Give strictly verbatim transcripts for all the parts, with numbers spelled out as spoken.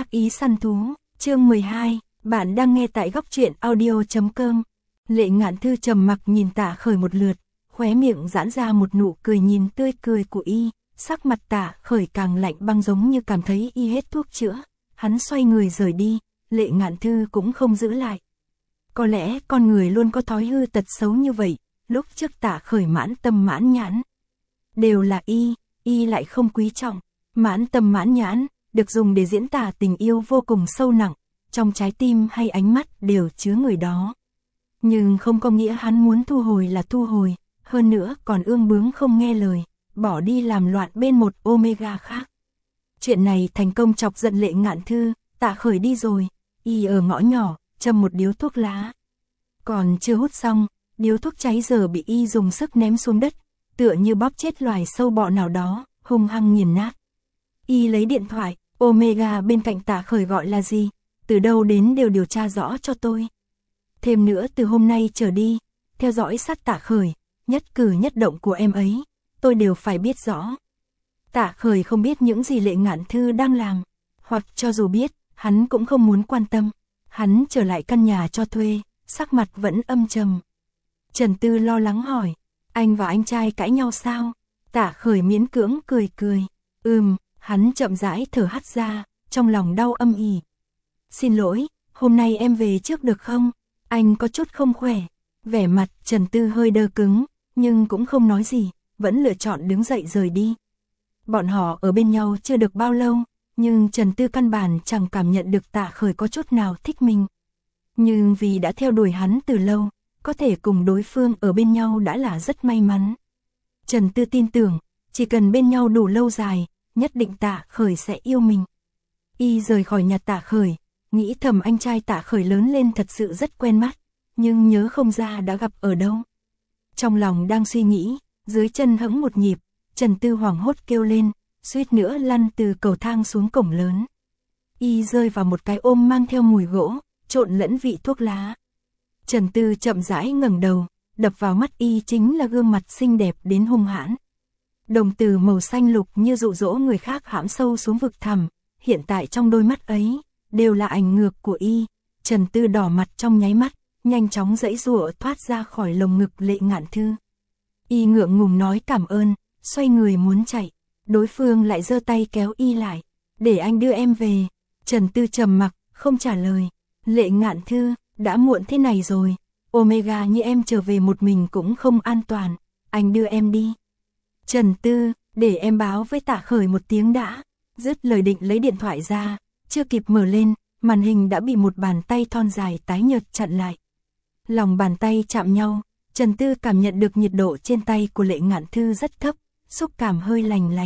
Ác ý săn thú, chương mười hai, bạn đang nghe tại góc truyện audio chấm com. Lệ Ngạn Thư trầm mặc nhìn Tạ Khởi một lượt, khóe miệng giãn ra một nụ cười nhìn tươi cười của y, sắc mặt Tạ Khởi càng lạnh băng giống như cảm thấy y hết thuốc chữa. Hắn xoay người rời đi, Lệ Ngạn Thư cũng không giữ lại. Có lẽ con người luôn có thói hư tật xấu như vậy, lúc trước Tạ Khởi mãn tâm mãn nhãn. Đều là y, y lại không quý trọng, mãn tâm mãn nhãn, được dùng để diễn tả tình yêu vô cùng sâu nặng, trong trái tim hay ánh mắt đều chứa người đó. Nhưng không có nghĩa hắn muốn thu hồi là thu hồi, hơn nữa còn ương bướng không nghe lời, bỏ đi làm loạn bên một Omega khác. Chuyện này thành công chọc giận Lệ Ngạn Thư, Tạ Khởi đi rồi, y ở ngõ nhỏ, châm một điếu thuốc lá. Còn chưa hút xong, điếu thuốc cháy giờ bị y dùng sức ném xuống đất, tựa như bóp chết loài sâu bọ nào đó, hung hăng nghiền nát. Y lấy điện thoại, Omega bên cạnh Tạ Khởi gọi là gì, từ đâu đến đều điều tra rõ cho tôi. Thêm nữa từ hôm nay trở đi, theo dõi sát Tạ Khởi, nhất cử nhất động của em ấy, tôi đều phải biết rõ. Tạ Khởi không biết những gì Lệ Ngạn Thư đang làm, hoặc cho dù biết, hắn cũng không muốn quan tâm. Hắn trở lại căn nhà cho thuê, sắc mặt vẫn âm trầm. Trần Tư lo lắng hỏi, anh và anh trai cãi nhau sao? Tạ Khởi miễn cưỡng cười cười, ừm, hắn chậm rãi thở hắt ra, trong lòng đau âm ỉ. Xin lỗi, hôm nay em về trước được không? Anh có chút không khỏe. Vẻ mặt Trần Tư hơi đơ cứng, nhưng cũng không nói gì, vẫn lựa chọn đứng dậy rời đi. Bọn họ ở bên nhau chưa được bao lâu, nhưng Trần Tư căn bản chẳng cảm nhận được Tạ Khởi có chút nào thích mình. Nhưng vì đã theo đuổi hắn từ lâu, có thể cùng đối phương ở bên nhau đã là rất may mắn. Trần Tư tin tưởng, chỉ cần bên nhau đủ lâu dài, nhất định Tạ Khởi sẽ yêu mình. Y rời khỏi nhà Tạ Khởi, nghĩ thầm anh trai Tạ Khởi lớn lên thật sự rất quen mắt, nhưng nhớ không ra đã gặp ở đâu. Trong lòng đang suy nghĩ, dưới chân hững một nhịp, Trần Tư hoảng hốt kêu lên, suýt nữa lăn từ cầu thang xuống cổng lớn. Y rơi vào một cái ôm mang theo mùi gỗ, trộn lẫn vị thuốc lá. Trần Tư chậm rãi ngẩng đầu, đập vào mắt y chính là gương mặt xinh đẹp đến hung hãn. Đồng tử màu xanh lục như dụ dỗ người khác hãm sâu xuống vực thẳm, hiện tại trong đôi mắt ấy, đều là ảnh ngược của y. Trần Tư đỏ mặt trong nháy mắt, nhanh chóng giãy giụa thoát ra khỏi lồng ngực Lệ Ngạn Thư. Y ngượng ngùng nói cảm ơn, xoay người muốn chạy, đối phương lại giơ tay kéo y lại, để anh đưa em về. Trần Tư trầm mặc, không trả lời. Lệ Ngạn Thư, đã muộn thế này rồi, Omega như em trở về một mình cũng không an toàn, anh đưa em đi. Trần Tư, để em báo với Tạ Khởi một tiếng đã. Dứt lời định lấy điện thoại ra, chưa kịp mở lên, màn hình đã bị một bàn tay thon dài tái nhợt chặn lại. Lòng bàn tay chạm nhau, Trần Tư cảm nhận được nhiệt độ trên tay của Lệ Ngạn Thư rất thấp, xúc cảm hơi lành lạnh.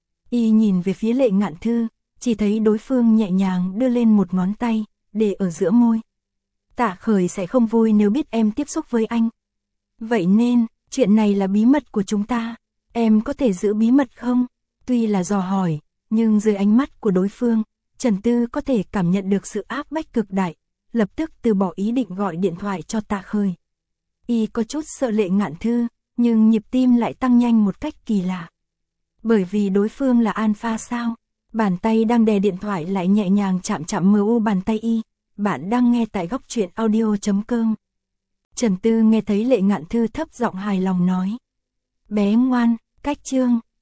Y nhìn về phía Lệ Ngạn Thư, chỉ thấy đối phương nhẹ nhàng đưa lên một ngón tay, để ở giữa môi. Tạ Khởi sẽ không vui nếu biết em tiếp xúc với anh. Vậy nên, chuyện này là bí mật của chúng ta, em có thể giữ bí mật không? Tuy là dò hỏi, nhưng dưới ánh mắt của đối phương, Trần Tư có thể cảm nhận được sự áp bách cực đại, lập tức từ bỏ ý định gọi điện thoại cho Tạ Khởi. Y có chút sợ Lệ Ngạn Thư, nhưng nhịp tim lại tăng nhanh một cách kỳ lạ. Bởi vì đối phương là alpha sao? Bàn tay đang đè điện thoại lại nhẹ nhàng chạm chạm mờ u bàn tay y. Bạn đang nghe tại góc truyện audio chấm com. Trần Tư nghe thấy Lệ Ngạn Thư thấp giọng hài lòng nói. Bé ngoan, cách chương.